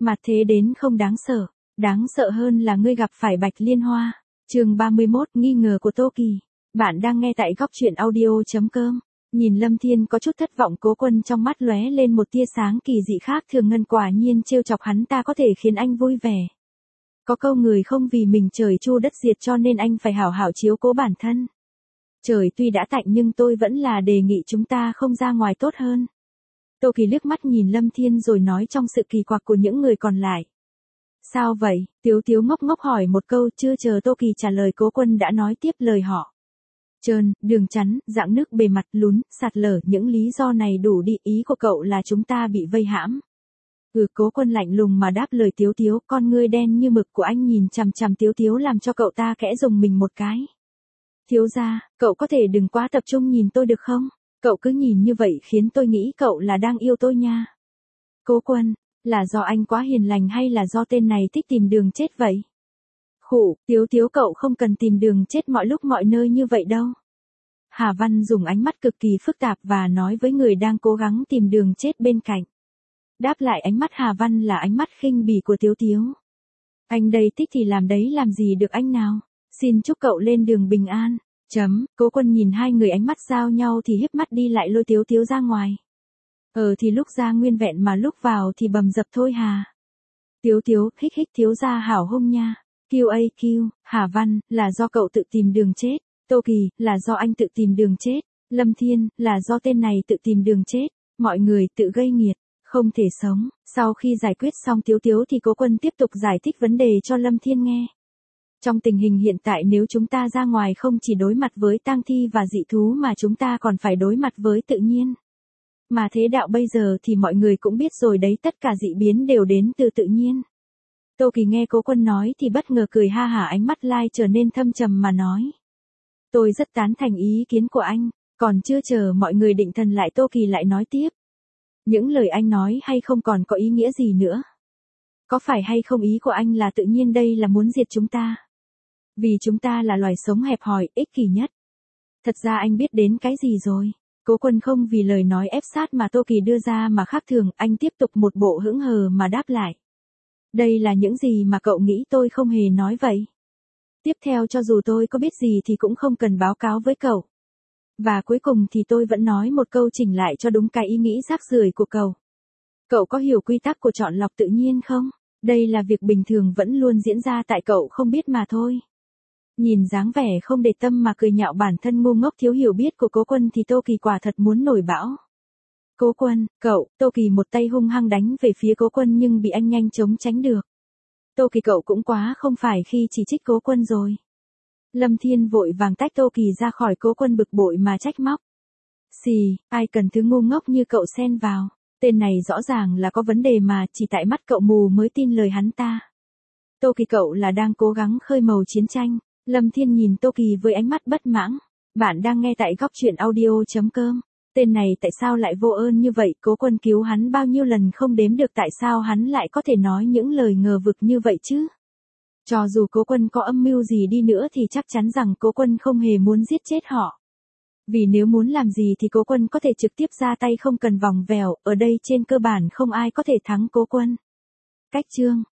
Mặt thế đến không đáng sợ hơn là ngươi gặp phải Bạch Liên Hoa. Chương 31, nghi ngờ của Tô Kỳ. Bạn đang nghe tại góc truyện audio.com. Nhìn Lâm Thiên có chút thất vọng, Cố Quân trong mắt lóe lên một tia sáng kỳ dị khác thường, ngân quả nhiên trêu chọc hắn ta có thể khiến anh vui vẻ. Có câu người không vì mình trời chu đất diệt, cho nên anh phải hảo hảo chiếu cố bản thân. Trời tuy đã tạnh nhưng tôi vẫn là đề nghị chúng ta không ra ngoài tốt hơn. Tô Kỳ liếc mắt nhìn Lâm Thiên rồi nói trong sự kỳ quặc của những người còn lại. Sao vậy? Tiếu Tiếu ngốc ngốc hỏi một câu, chưa chờ Tô Kỳ trả lời Cố Quân đã nói tiếp lời họ. Trơn, đường chắn, rạn nước bề mặt, lún, sạt lở, những lý do này đủ đi, ý của cậu là chúng ta bị vây hãm. Cố Quân lạnh lùng mà đáp lời Tiếu Tiếu, con ngươi đen như mực của anh nhìn chằm chằm Tiếu Tiếu làm cho cậu ta khẽ rùng mình một cái. Thiếu gia, cậu có thể đừng quá tập trung nhìn tôi được không? Cậu cứ nhìn như vậy khiến tôi nghĩ cậu là đang yêu tôi nha. Cố Quân, là do anh quá hiền lành hay là do tên này thích tìm đường chết vậy? Khụ, Tiếu Tiếu cậu không cần tìm đường chết mọi lúc mọi nơi như vậy đâu. Hà Văn dùng ánh mắt cực kỳ phức tạp và nói với người đang cố gắng tìm đường chết bên cạnh. Đáp lại ánh mắt Hà Văn là ánh mắt khinh bỉ của Tiếu Tiếu. Anh đây thích thì làm đấy, làm gì được anh nào. Xin chúc cậu lên đường bình an. Cố Quân nhìn hai người ánh mắt giao nhau thì híp mắt đi lại lôi Tiếu Tiếu ra ngoài. Thì lúc ra nguyên vẹn mà lúc vào thì bầm dập thôi hà. Tiếu Tiếu, hích hích thiếu gia hảo hung nha. QAQ, Hà Văn, là do cậu tự tìm đường chết. Tô Kỳ, là do anh tự tìm đường chết. Lâm Thiên, là do tên này tự tìm đường chết. Mọi người tự gây nghiệt, không thể sống. Sau khi giải quyết xong Tiếu Tiếu thì Cố Quân tiếp tục giải thích vấn đề cho Lâm Thiên nghe. Trong tình hình hiện tại, nếu chúng ta ra ngoài không chỉ đối mặt với tang thi và dị thú mà chúng ta còn phải đối mặt với tự nhiên. Mà thế đạo bây giờ thì mọi người cũng biết rồi đấy, tất cả dị biến đều đến từ tự nhiên. Tô Kỳ nghe Cố Quân nói thì bất ngờ cười ha hả, ánh mắt lai trở nên thâm trầm mà nói. Tôi rất tán thành ý kiến của anh, còn chưa chờ mọi người định thần lại Tô Kỳ lại nói tiếp. Những lời anh nói hay không còn có ý nghĩa gì nữa. Có phải hay không ý của anh là tự nhiên đây là muốn diệt chúng ta? Vì chúng ta là loài sống hẹp hòi, ích kỷ nhất. Thật ra anh biết đến cái gì rồi. Cố Quân không vì lời nói ép sát mà Tô Kỳ đưa ra mà khác thường, anh tiếp tục một bộ hững hờ mà đáp lại. Đây là những gì mà cậu nghĩ tôi không hề nói vậy. Tiếp theo cho dù tôi có biết gì thì cũng không cần báo cáo với cậu. Và cuối cùng thì tôi vẫn nói một câu chỉnh lại cho đúng cái ý nghĩ rác rưởi của cậu. Cậu có hiểu quy tắc của chọn lọc tự nhiên không? Đây là việc bình thường vẫn luôn diễn ra tại cậu không biết mà thôi. Nhìn dáng vẻ không để tâm mà cười nhạo bản thân ngu ngốc thiếu hiểu biết của Cố Quân thì Tô Kỳ quả thật muốn nổi bão. Cố Quân, cậu, Tô Kỳ một tay hung hăng đánh về phía Cố Quân nhưng bị anh nhanh chóng tránh được. Tô Kỳ cậu cũng quá không phải khi chỉ trích Cố Quân rồi. Lâm Thiên vội vàng tách Tô Kỳ ra khỏi Cố Quân bực bội mà trách móc. Xì, ai cần thứ ngu ngốc như cậu xen vào. Tên này rõ ràng là có vấn đề mà chỉ tại mắt cậu mù mới tin lời hắn ta. Tô Kỳ cậu là đang cố gắng khơi mào chiến tranh. Lâm Thiên nhìn Tô Kỳ với ánh mắt bất mãn. Bạn đang nghe tại góc truyện audio.com. Tên này tại sao lại vô ơn như vậy? Cố Quân cứu hắn bao nhiêu lần không đếm được, tại sao hắn lại có thể nói những lời ngờ vực như vậy chứ? Cho dù Cố Quân có âm mưu gì đi nữa thì chắc chắn rằng Cố Quân không hề muốn giết chết họ. Vì nếu muốn làm gì thì Cố Quân có thể trực tiếp ra tay không cần vòng vèo, ở đây trên cơ bản không ai có thể thắng Cố Quân. Cách chương